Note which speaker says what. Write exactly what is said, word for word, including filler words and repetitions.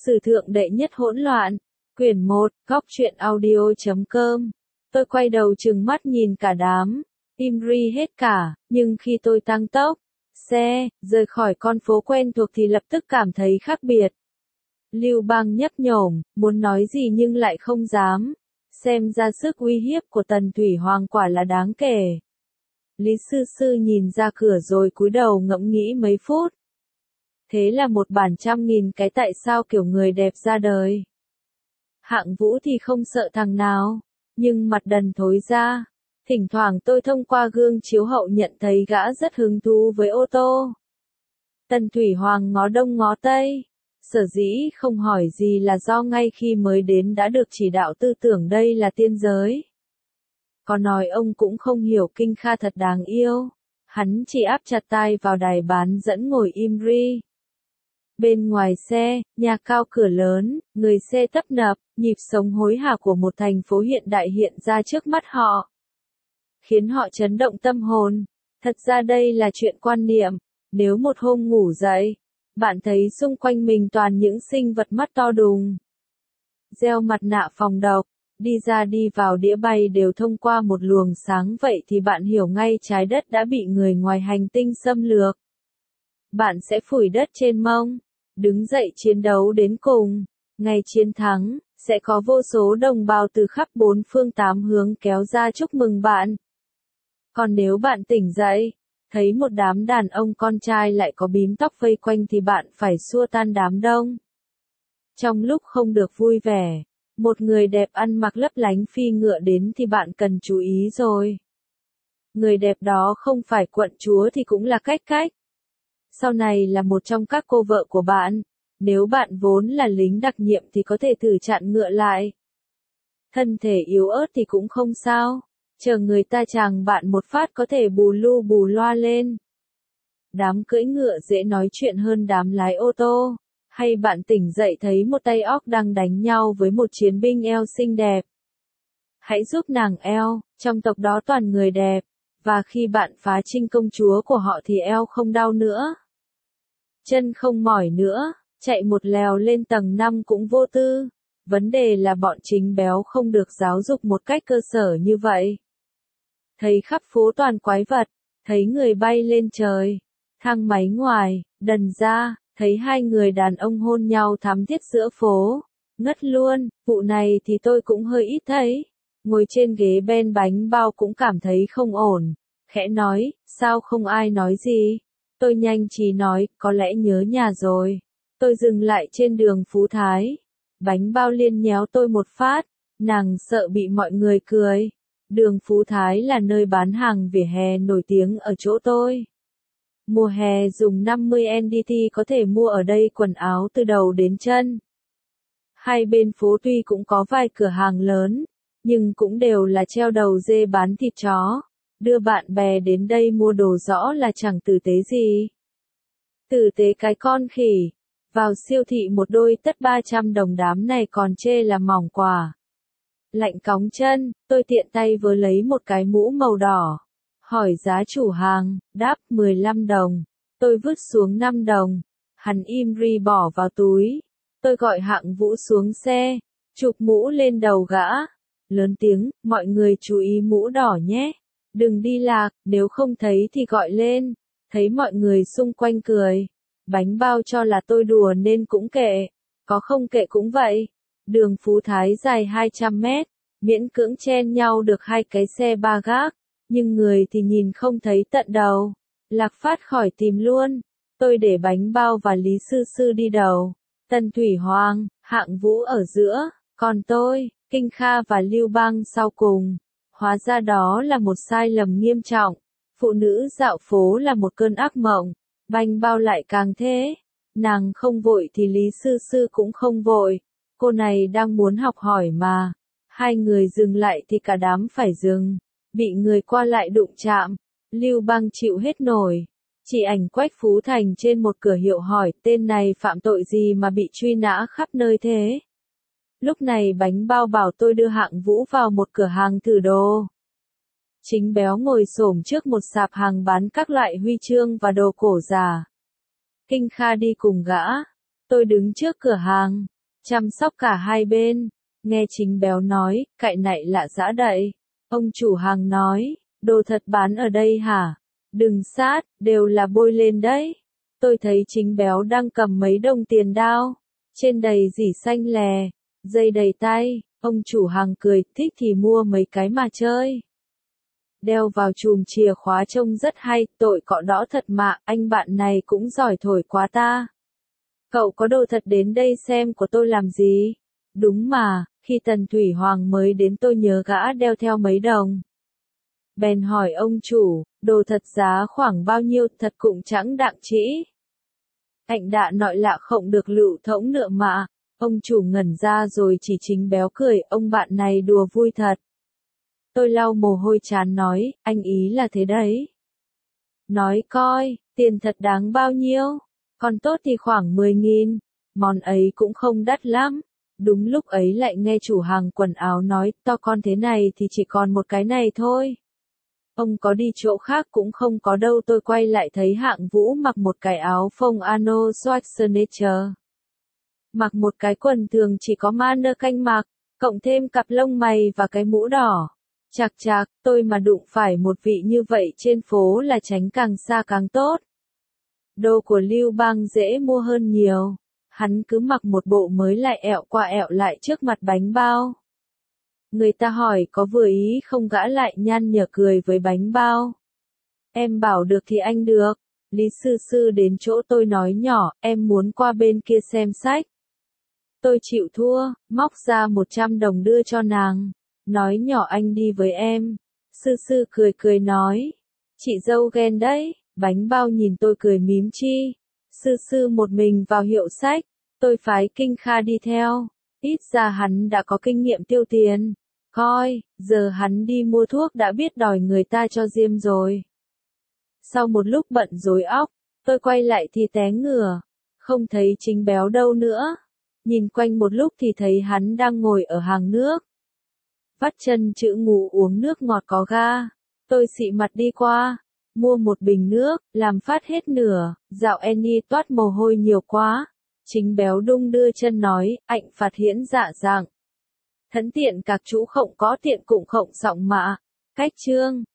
Speaker 1: Sử thượng đệ nhất hỗn loạn. Quyển một, góc truyện audio chấm com. Tôi quay đầu trừng mắt nhìn cả đám. Im ri hết cả, nhưng khi tôi tăng tốc, xe, rời khỏi con phố quen thuộc thì lập tức cảm thấy khác biệt. Lưu Bang nhấp nhổm, muốn nói gì nhưng lại không dám. Xem ra sức uy hiếp của Tần Thủy Hoàng quả là đáng kể. Lý Sư Sư nhìn ra cửa rồi cúi đầu ngẫm nghĩ mấy phút. Thế là một bản trăm nghìn cái tại sao kiểu người đẹp ra đời. Hạng Vũ thì không sợ thằng nào, nhưng mặt đần thối ra. Thỉnh thoảng tôi thông qua gương chiếu hậu nhận thấy gã rất hứng thú với ô tô. Tần Thủy Hoàng ngó đông ngó tây. Sở dĩ không hỏi gì là do ngay khi mới đến đã được chỉ đạo tư tưởng đây là tiên giới. Có nói ông cũng không hiểu Kinh Kha thật đáng yêu. Hắn chỉ áp chặt tai vào đài bán dẫn ngồi im ri. Bên ngoài xe, nhà cao cửa lớn, người xe tấp nập, nhịp sống hối hả của một thành phố hiện đại hiện ra trước mắt họ. Khiến họ chấn động tâm hồn. Thật ra đây là chuyện quan niệm. Nếu một hôm ngủ dậy, bạn thấy xung quanh mình toàn những sinh vật mắt to đùng. Đeo mặt nạ phòng độc, đi ra đi vào đĩa bay đều thông qua một luồng sáng vậy thì bạn hiểu ngay trái đất đã bị người ngoài hành tinh xâm lược. Bạn sẽ phủi đất trên mông, đứng dậy chiến đấu đến cùng. Ngày chiến thắng, sẽ có vô số đồng bào từ khắp bốn phương tám hướng kéo ra chúc mừng bạn. Còn nếu bạn tỉnh dậy, thấy một đám đàn ông con trai lại có bím tóc vây quanh thì bạn phải xua tan đám đông. Trong lúc không được vui vẻ, một người đẹp ăn mặc lấp lánh phi ngựa đến thì bạn cần chú ý rồi. Người đẹp đó không phải quận chúa thì cũng là cách cách. Sau này là một trong các cô vợ của bạn. Nếu bạn vốn là lính đặc nhiệm thì có thể thử chặn ngựa lại. Thân thể yếu ớt thì cũng không sao. Chờ người ta chàng bạn một phát có thể bù lu bù loa lên. Đám cưỡi ngựa dễ nói chuyện hơn đám lái ô tô. Hay bạn tỉnh dậy thấy một tay óc đang đánh nhau với một chiến binh eo xinh đẹp. Hãy giúp nàng eo, trong tộc đó toàn người đẹp. Và khi bạn phá trinh công chúa của họ thì eo không đau nữa. Chân không mỏi nữa, chạy một lèo lên tầng năm cũng vô tư. Vấn đề là bọn chính béo không được giáo dục một cách cơ sở như vậy. Thấy khắp phố toàn quái vật, thấy người bay lên trời, thang máy ngoài, đần ra, thấy hai người đàn ông hôn nhau thắm thiết giữa phố. Ngất luôn, vụ này thì tôi cũng hơi ít thấy. Ngồi trên ghế bên bánh bao cũng cảm thấy không ổn. Khẽ nói, sao không ai nói gì? Tôi nhanh trí nói, có lẽ nhớ nhà rồi. Tôi dừng lại trên đường Phú Thái. Bánh bao liên nhéo tôi một phát. Nàng sợ bị mọi người cười. Đường Phú Thái là nơi bán hàng vỉa hè nổi tiếng ở chỗ tôi. Mùa hè dùng năm mươi en đê tê có thể mua ở đây quần áo từ đầu đến chân. Hai bên phố tuy cũng có vài cửa hàng lớn, nhưng cũng đều là treo đầu dê bán thịt chó. Đưa bạn bè đến đây mua đồ rõ là chẳng tử tế gì. Tử tế cái con khỉ. Vào siêu thị một đôi tất ba trăm đồng đám này còn chê là mỏng quả. Lạnh cóng chân, tôi tiện tay vớ lấy một cái mũ màu đỏ. Hỏi giá chủ hàng, đáp mười lăm đồng. Tôi vứt xuống năm đồng. Hắn im ri bỏ vào túi. Tôi gọi Hạng Vũ xuống xe, chụp mũ lên đầu gã. Lớn tiếng, mọi người chú ý mũ đỏ nhé. Đừng đi lạc, nếu không thấy thì gọi lên. Thấy mọi người xung quanh cười. Bánh bao cho là tôi đùa nên cũng kệ. Có không kệ cũng vậy. Đường Phú Thái dài hai trăm mét. Miễn cưỡng chen nhau được hai cái xe ba gác. Nhưng người thì nhìn không thấy tận đầu. Lạc phát khỏi tìm luôn. Tôi để bánh bao và Lý Sư Sư đi đầu. Tần Thủy Hoàng, Hạng Vũ ở giữa. Còn tôi, Kinh Kha và Lưu Bang sau cùng. Hóa ra đó là một sai lầm nghiêm trọng. Phụ nữ dạo phố là một cơn ác mộng. Bánh bao lại càng thế. Nàng không vội thì Lý Sư Sư cũng không vội. Cô này đang muốn học hỏi mà. Hai người dừng lại thì cả đám phải dừng. Bị người qua lại đụng chạm. Lưu Bang chịu hết nổi. Chỉ ảnh Quách Phú Thành trên một cửa hiệu hỏi tên này phạm tội gì mà bị truy nã khắp nơi thế. Lúc này bánh bao bảo tôi đưa Hạng Vũ vào một cửa hàng thử đồ. Chính béo ngồi xổm trước một sạp hàng bán các loại huy chương và đồ cổ giả. Kinh Kha đi cùng gã. Tôi đứng trước cửa hàng. chăm sóc cả hai bên. Nghe chính béo nói, cại nại lạ dã đậy. Ông chủ hàng nói, đồ thật bán ở đây hả? Đừng sát, đều là bôi lên đấy. Tôi thấy chính béo đang cầm mấy đồng tiền đao. Trên đầy dỉ xanh lè, dây đầy tay. Ông chủ hàng cười, thích thì mua mấy cái mà chơi. Đeo vào chùm chìa khóa trông rất hay, tội cọ đỏ thật mà, anh bạn này cũng giỏi thổi quá ta. Cậu có đồ thật đến đây xem của tôi làm gì? Đúng mà, khi Tần Thủy Hoàng mới đến tôi nhớ gã đeo theo mấy đồng. Bèn hỏi ông chủ, đồ thật giá khoảng bao nhiêu, thật cũng chẳng đặng chỉ. Anh đạ nội lạ không được lựu thỗng nữa mà. Ông chủ ngẩn ra rồi chỉ chính béo cười, ông bạn này đùa vui thật. Tôi lau mồ hôi chán nói, anh ý là thế đấy. Nói coi, tiền thật đáng bao nhiêu? Còn tốt thì khoảng mười nghìn. Món ấy cũng không đắt lắm. Đúng lúc ấy lại nghe chủ hàng quần áo nói, to con thế này thì chỉ còn một cái này thôi. Ông có đi chỗ khác cũng không có đâu. Tôi quay lại thấy Hạng Vũ mặc một cái áo phông Arnold Schwarzenegger. Mặc một cái quần thường chỉ có mannequin mặc, cộng thêm cặp lông mày và cái mũ đỏ. Chạc chạc, tôi mà đụng phải một vị như vậy trên phố là tránh càng xa càng tốt. Đồ của Lưu Bang dễ mua hơn nhiều. Hắn cứ mặc một bộ mới lại ẹo qua ẹo lại trước mặt bánh bao. Người ta hỏi có vừa ý không, gã lại nhăn nhở cười với bánh bao. Em bảo được thì anh được. Lý sư sư đến chỗ tôi nói nhỏ, em muốn qua bên kia xem sách. Tôi chịu thua, móc ra một trăm đồng đưa cho nàng. Nói nhỏ anh đi với em. Sư sư cười cười nói. Chị dâu ghen đấy. Bánh bao nhìn tôi cười mím chi. Sư sư một mình vào hiệu sách. Tôi phái Kinh Kha đi theo. Ít ra hắn đã có kinh nghiệm tiêu tiền. Coi, giờ hắn đi mua thuốc đã biết đòi người ta cho diêm rồi. Sau một lúc bận rối óc, tôi quay lại thì té ngửa. Không thấy chính béo đâu nữa. Nhìn quanh một lúc thì thấy hắn đang ngồi ở hàng nước. Vắt chân chữ ngủ uống nước ngọt có ga. Tôi xị mặt đi qua. Mua một bình nước, làm phát hết nửa. Dạo Annie toát mồ hôi nhiều quá. Chính béo đung đưa chân nói, ảnh phạt hiễn dạ dạng. Thẫn tiện các chú khổng có tiện cũng khổng sọng mạ. Cách chương.